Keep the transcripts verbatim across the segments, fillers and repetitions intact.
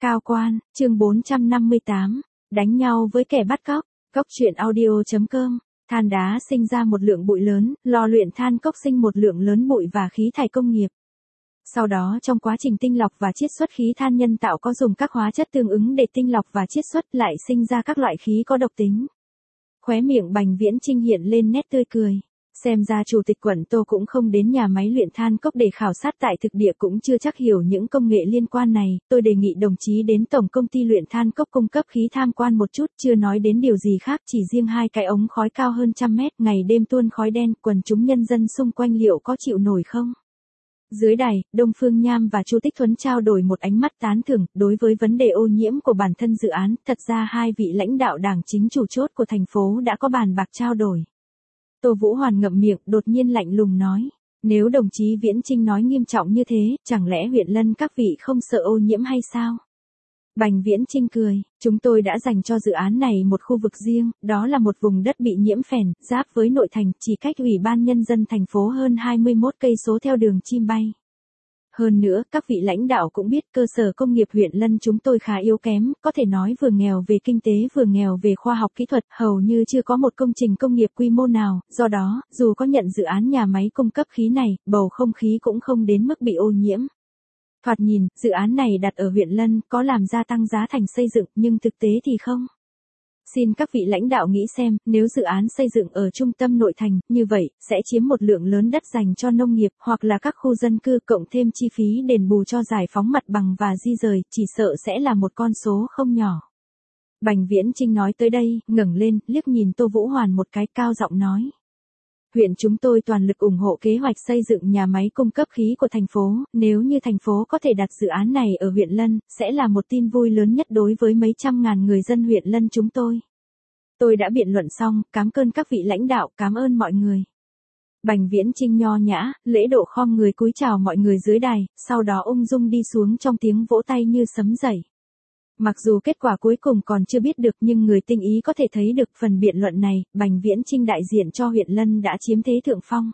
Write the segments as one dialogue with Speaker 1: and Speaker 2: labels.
Speaker 1: Cao quan, chương bốn trăm năm mươi tám, đánh nhau với kẻ bắt cóc, cốc truyện audio chấm com, than đá sinh ra một lượng bụi lớn, lò luyện than cốc sinh một lượng lớn bụi và khí thải công nghiệp. Sau đó trong quá trình tinh lọc và chiết xuất khí than nhân tạo có dùng các hóa chất tương ứng để tinh lọc và chiết xuất lại sinh ra các loại khí có độc tính. Khóe miệng Bành Viễn Chinh hiện lên nét tươi cười. Xem ra chủ tịch quận Tô cũng không đến nhà máy luyện than cốc để khảo sát tại thực địa, cũng chưa chắc hiểu những công nghệ liên quan này. Tôi đề nghị đồng chí đến tổng công ty luyện than cốc cung cấp khí tham quan một chút, chưa nói đến điều gì khác, chỉ riêng hai cái ống khói cao hơn trăm mét, ngày đêm tuôn khói đen, quần chúng nhân dân xung quanh liệu có chịu nổi không? Dưới đài, Đông Phương Nham và Chu Tích Thuấn trao đổi một ánh mắt tán thưởng. Đối với vấn đề ô nhiễm của bản thân dự án, thật ra hai vị lãnh đạo đảng chính chủ chốt của thành phố đã có bàn bạc trao đổi. Tô Vũ Hoàn ngậm miệng, đột nhiên lạnh lùng nói, nếu đồng chí Viễn Chinh nói nghiêm trọng như thế, chẳng lẽ huyện Lân các vị không sợ ô nhiễm hay sao? Bành Viễn Chinh cười, chúng tôi đã dành cho dự án này một khu vực riêng, đó là một vùng đất bị nhiễm phèn, giáp với nội thành, chỉ cách Ủy ban Nhân dân thành phố hơn hai mươi mốt cây số theo đường chim bay. Hơn nữa, các vị lãnh đạo cũng biết cơ sở công nghiệp huyện Lân chúng tôi khá yếu kém, có thể nói vừa nghèo về kinh tế vừa nghèo về khoa học kỹ thuật, hầu như chưa có một công trình công nghiệp quy mô nào, do đó, dù có nhận dự án nhà máy cung cấp khí này, bầu không khí cũng không đến mức bị ô nhiễm. Thoạt nhìn, dự án này đặt ở huyện Lân có làm gia tăng giá thành xây dựng, nhưng thực tế thì không. Xin các vị lãnh đạo nghĩ xem, nếu dự án xây dựng ở trung tâm nội thành, như vậy, sẽ chiếm một lượng lớn đất dành cho nông nghiệp, hoặc là các khu dân cư, cộng thêm chi phí đền bù cho giải phóng mặt bằng và di rời, chỉ sợ sẽ là một con số không nhỏ. Bành Viễn Chinh nói tới đây, ngẩng lên, liếc nhìn Tô Vũ Hoàn một cái, cao giọng nói. Huyện chúng tôi toàn lực ủng hộ kế hoạch xây dựng nhà máy cung cấp khí của thành phố, nếu như thành phố có thể đặt dự án này ở huyện Lân, sẽ là một tin vui lớn nhất đối với mấy trăm ngàn người dân huyện Lân chúng tôi. Tôi đã biện luận xong, cám ơn các vị lãnh đạo, cảm ơn mọi người. Bành Viễn Chinh nho nhã, lễ độ khom người cúi chào mọi người dưới đài, sau đó ung dung đi xuống trong tiếng vỗ tay như sấm dậy. Mặc dù kết quả cuối cùng còn chưa biết được, nhưng người tinh ý có thể thấy được phần biện luận này, Bành Viễn Chinh đại diện cho huyện Lân đã chiếm thế thượng phong.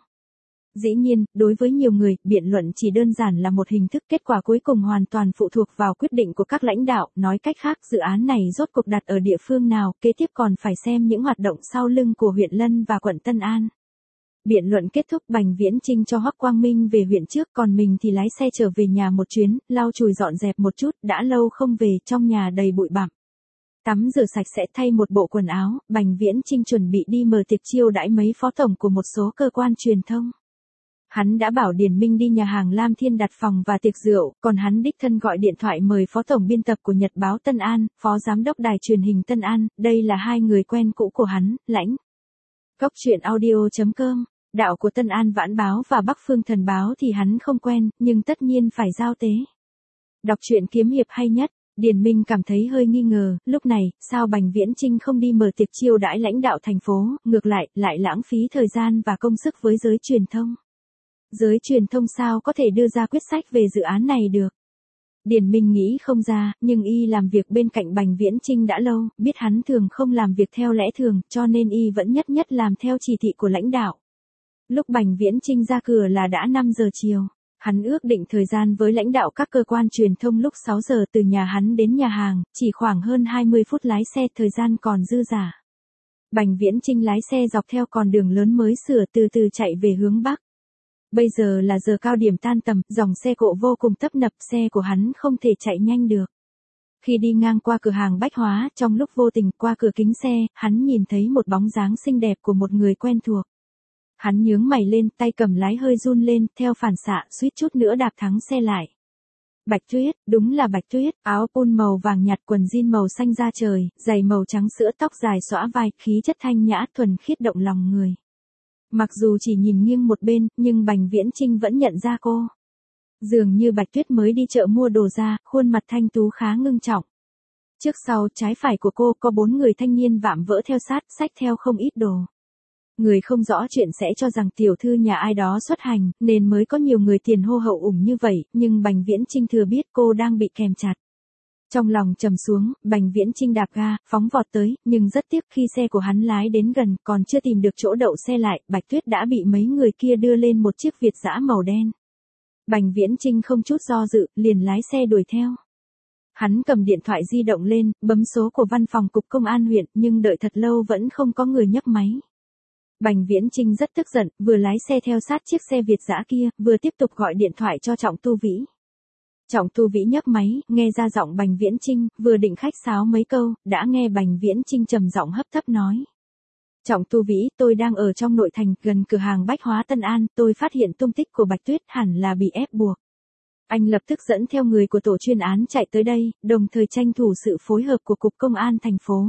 Speaker 1: Dĩ nhiên, đối với nhiều người, biện luận chỉ đơn giản là một hình thức, kết quả cuối cùng hoàn toàn phụ thuộc vào quyết định của các lãnh đạo, nói cách khác, dự án này rốt cuộc đặt ở địa phương nào, kế tiếp còn phải xem những hoạt động sau lưng của huyện Lân và quận Tân An. Biện luận kết thúc, Bành Viễn Chinh cho Hoắc Quang Minh về huyện trước, còn mình thì lái xe trở về nhà một chuyến, lau chùi dọn dẹp một chút, đã lâu không về, trong nhà đầy bụi bặm. Tắm rửa sạch sẽ, thay một bộ quần áo, Bành Viễn Chinh chuẩn bị đi mở tiệc chiêu đãi mấy phó tổng của một số cơ quan truyền thông. Hắn đã bảo Điền Minh đi nhà hàng Lam Thiên đặt phòng và tiệc rượu, còn hắn đích thân gọi điện thoại mời phó tổng biên tập của Nhật báo Tân An, phó giám đốc đài truyền hình Tân An, đây là hai người quen cũ của hắn, lãnh. Cốc truyện audio chấm com, đạo của Tân An Vãn Báo và Bắc Phương Thần Báo thì hắn không quen, nhưng tất nhiên phải giao tế. Đọc truyện kiếm hiệp hay nhất, Điền Minh cảm thấy hơi nghi ngờ, lúc này, sao Bành Viễn Chinh không đi mở tiệc chiêu đãi lãnh đạo thành phố, ngược lại, lại lãng phí thời gian và công sức với giới truyền thông. Giới truyền thông sao có thể đưa ra quyết sách về dự án này được? Điền Minh nghĩ không ra, nhưng y làm việc bên cạnh Bành Viễn Chinh đã lâu, biết hắn thường không làm việc theo lẽ thường, cho nên y vẫn nhất nhất làm theo chỉ thị của lãnh đạo. Lúc Bành Viễn Chinh ra cửa là đã năm giờ chiều. Hắn ước định thời gian với lãnh đạo các cơ quan truyền thông lúc sáu giờ, từ nhà hắn đến nhà hàng, chỉ khoảng hơn hai mươi phút lái xe, thời gian còn dư dả. Bành Viễn Chinh lái xe dọc theo con đường lớn mới sửa, từ từ chạy về hướng Bắc. Bây giờ là giờ cao điểm tan tầm, dòng xe cộ vô cùng tấp nập, xe của hắn không thể chạy nhanh được. Khi đi ngang qua cửa hàng bách hóa, trong lúc vô tình qua cửa kính xe, hắn nhìn thấy một bóng dáng xinh đẹp của một người quen thuộc. Hắn nhướng mày lên, tay cầm lái hơi run lên, theo phản xạ, suýt chút nữa đạp thắng xe lại. Bạch Tuyết, đúng là Bạch Tuyết, áo pun màu vàng nhạt, quần jean màu xanh da trời, giày màu trắng sữa, tóc dài xõa vai, khí chất thanh nhã, thuần khiết động lòng người. Mặc dù chỉ nhìn nghiêng một bên, nhưng Bành Viễn Chinh vẫn nhận ra cô. Dường như Bạch Tuyết mới đi chợ mua đồ ra, khuôn mặt thanh tú khá ngưng trọng. Trước sau, trái phải của cô có bốn người thanh niên vạm vỡ theo sát, xách theo không ít đồ. Người không rõ chuyện sẽ cho rằng tiểu thư nhà ai đó xuất hành, nên mới có nhiều người tiền hô hậu ủng như vậy, nhưng Bành Viễn Chinh thừa biết cô đang bị kèm chặt. Trong lòng trầm xuống, Bành Viễn Chinh đạp ga, phóng vọt tới, nhưng rất tiếc khi xe của hắn lái đến gần, còn chưa tìm được chỗ đậu xe lại, Bạch Tuyết đã bị mấy người kia đưa lên một chiếc Việt dã màu đen. Bành Viễn Chinh không chút do dự, liền lái xe đuổi theo. Hắn cầm điện thoại di động lên, bấm số của văn phòng cục công an huyện, nhưng đợi thật lâu vẫn không có người nhấc máy. Bành Viễn Chinh rất tức giận, vừa lái xe theo sát chiếc xe Việt dã kia, vừa tiếp tục gọi điện thoại cho Trọng Tu Vĩ. Trọng Tu Vĩ nhấc máy, nghe ra giọng Bành Viễn Chinh, vừa định khách sáo mấy câu, đã nghe Bành Viễn Chinh trầm giọng hấp thấp nói. Trọng Tu Vĩ, tôi đang ở trong nội thành, gần cửa hàng bách hóa Tân An, tôi phát hiện tung tích của Bạch Tuyết hẳn là bị ép buộc. Anh lập tức dẫn theo người của tổ chuyên án chạy tới đây, đồng thời tranh thủ sự phối hợp của Cục Công an thành phố.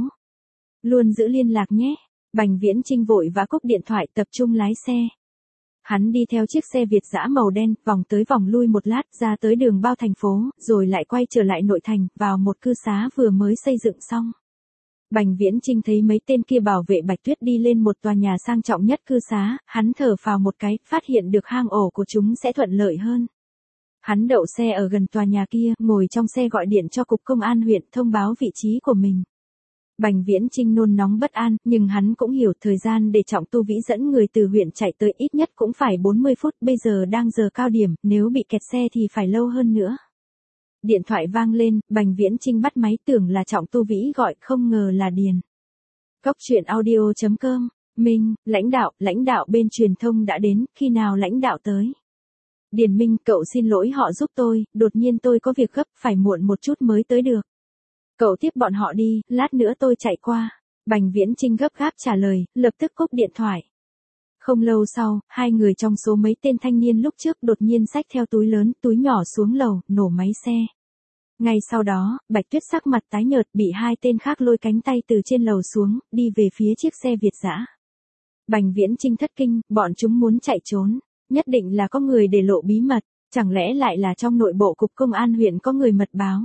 Speaker 1: Luôn giữ liên lạc nhé. Bành Viễn Chinh vội vã cúp điện thoại, tập trung lái xe. Hắn đi theo chiếc xe Việt dã màu đen, vòng tới vòng lui một lát, ra tới đường bao thành phố, rồi lại quay trở lại nội thành, vào một cư xá vừa mới xây dựng xong. Bành Viễn Chinh thấy mấy tên kia bảo vệ Bạch Tuyết đi lên một tòa nhà sang trọng nhất cư xá, hắn thở phào một cái, phát hiện được hang ổ của chúng sẽ thuận lợi hơn. Hắn đậu xe ở gần tòa nhà kia, ngồi trong xe gọi điện cho Cục Công an huyện thông báo vị trí của mình. Bành Viễn Chinh nôn nóng bất an, nhưng hắn cũng hiểu thời gian để Trọng Tu Vĩ dẫn người từ huyện chạy tới ít nhất cũng phải bốn mươi phút, bây giờ đang giờ cao điểm, nếu bị kẹt xe thì phải lâu hơn nữa. Điện thoại vang lên, Bành Viễn Chinh bắt máy, tưởng là Trọng Tu Vĩ gọi, không ngờ là Điền. Cốc truyện audio chấm com, Minh, lãnh đạo, lãnh đạo bên truyền thông đã đến, khi nào lãnh đạo tới? Điền Minh, cậu xin lỗi họ giúp tôi, đột nhiên tôi có việc gấp, phải muộn một chút mới tới được. Cậu tiếp bọn họ đi, lát nữa tôi chạy qua. Bành Viễn Chinh gấp gáp trả lời, lập tức cúp điện thoại. Không lâu sau, hai người trong số mấy tên thanh niên lúc trước đột nhiên xách theo túi lớn, túi nhỏ xuống lầu, nổ máy xe. Ngay sau đó, Bạch Tuyết sắc mặt tái nhợt bị hai tên khác lôi cánh tay từ trên lầu xuống, đi về phía chiếc xe Việt dã. Bành Viễn Chinh thất kinh, bọn chúng muốn chạy trốn. Nhất định là có người để lộ bí mật, chẳng lẽ lại là trong nội bộ Cục Công an huyện có người mật báo.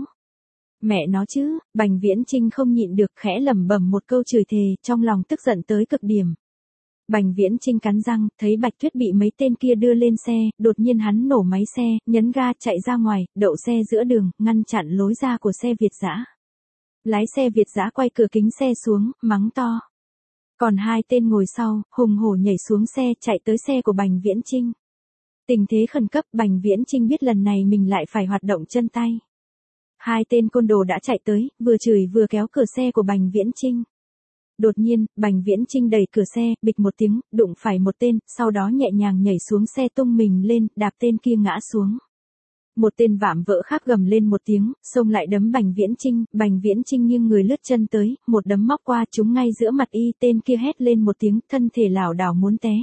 Speaker 1: Mẹ nó chứ, Bành Viễn Chinh không nhịn được khẽ lẩm bẩm một câu chửi thề, trong lòng tức giận tới cực điểm. Bành Viễn Chinh cắn răng, thấy Bạch Tuyết bị mấy tên kia đưa lên xe, đột nhiên hắn nổ máy xe, nhấn ga chạy ra ngoài, đậu xe giữa đường, ngăn chặn lối ra của xe Việt dã. Lái xe Việt dã quay cửa kính xe xuống, mắng to. Còn hai tên ngồi sau, hùng hổ nhảy xuống xe, chạy tới xe của Bành Viễn Chinh. Tình thế khẩn cấp, Bành Viễn Chinh biết lần này mình lại phải hoạt động chân tay. Hai tên côn đồ đã chạy tới, vừa chửi vừa kéo cửa xe của Bành Viễn Chinh. Đột nhiên, Bành Viễn Chinh đẩy cửa xe, bịch một tiếng, đụng phải một tên, sau đó nhẹ nhàng nhảy xuống xe tung mình lên, đạp tên kia ngã xuống. Một tên vạm vỡ khác gầm lên một tiếng, xông lại đấm Bành Viễn Chinh, Bành Viễn Chinh nghiêng người lướt chân tới, một đấm móc qua trúng ngay giữa mặt y, tên kia hét lên một tiếng, thân thể lảo đảo muốn té.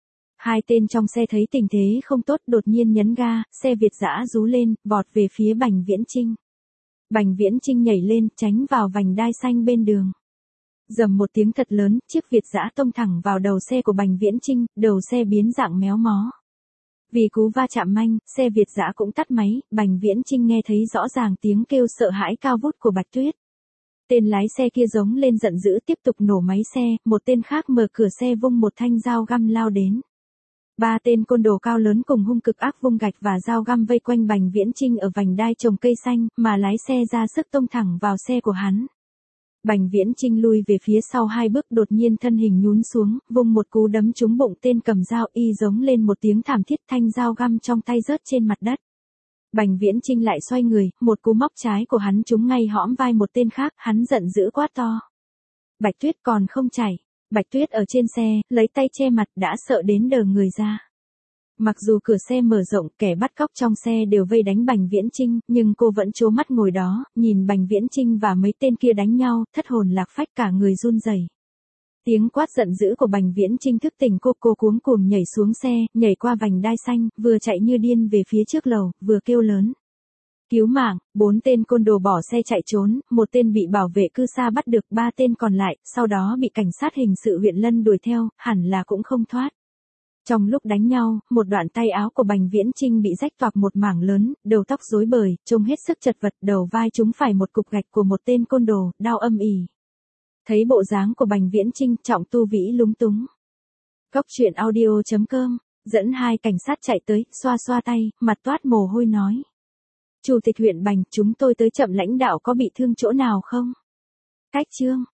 Speaker 1: Hai tên trong xe thấy tình thế không tốt, đột nhiên nhấn ga, xe Việt dã rú lên, vọt về phía Bành Viễn Chinh. Bành Viễn Chinh nhảy lên, tránh vào vành đai xanh bên đường. Rầm một tiếng thật lớn, chiếc Việt dã tông thẳng vào đầu xe của Bành Viễn Chinh, đầu xe biến dạng méo mó. Vì cú va chạm manh, xe Việt dã cũng tắt máy, Bành Viễn Chinh nghe thấy rõ ràng tiếng kêu sợ hãi cao vút của Bạch Tuyết. Tên lái xe kia giống lên giận dữ tiếp tục nổ máy xe, một tên khác mở cửa xe vung một thanh dao găm lao đến. Ba tên côn đồ cao lớn cùng hung cực ác vung gạch và dao găm vây quanh Bành Viễn Chinh ở vành đai trồng cây xanh, mà lái xe ra sức tông thẳng vào xe của hắn. Bành Viễn Chinh lui về phía sau hai bước, đột nhiên thân hình nhún xuống, vung một cú đấm trúng bụng tên cầm dao, y giống lên một tiếng thảm thiết, thanh dao găm trong tay rớt trên mặt đất. Bành Viễn Chinh lại xoay người, một cú móc trái của hắn trúng ngay hõm vai một tên khác, hắn giận dữ quát to. Bạch Tuyết còn không chạy. Bạch Tuyết ở trên xe, lấy tay che mặt, đã sợ đến đờ người ra. Mặc dù cửa xe mở rộng, kẻ bắt cóc trong xe đều vây đánh Bành Viễn Chinh, nhưng cô vẫn trố mắt ngồi đó, nhìn Bành Viễn Chinh và mấy tên kia đánh nhau, thất hồn lạc phách, cả người run rẩy. Tiếng quát giận dữ của Bành Viễn Chinh thức tỉnh cô, cô cuống cuồng nhảy xuống xe, nhảy qua vành đai xanh, vừa chạy như điên về phía trước lầu, vừa kêu lớn. Cứu mạng, bốn tên côn đồ bỏ xe chạy trốn, một tên bị bảo vệ cư xa bắt được, ba tên còn lại, sau đó bị cảnh sát hình sự huyện Lân đuổi theo, hẳn là cũng không thoát. Trong lúc đánh nhau, một đoạn tay áo của Bành Viễn Chinh bị rách toạc một mảng lớn, đầu tóc rối bời, trông hết sức chật vật, đầu vai trúng phải một cục gạch của một tên côn đồ, đau âm ỉ. Thấy bộ dáng của Bành Viễn Chinh, Trọng Tu Vĩ lúng túng. Cốc truyện audio chấm com, dẫn hai cảnh sát chạy tới, xoa xoa tay, mặt toát mồ hôi nói. Chủ tịch huyện Bành, chúng tôi tới chậm, lãnh đạo có bị thương chỗ nào không? Cách chương.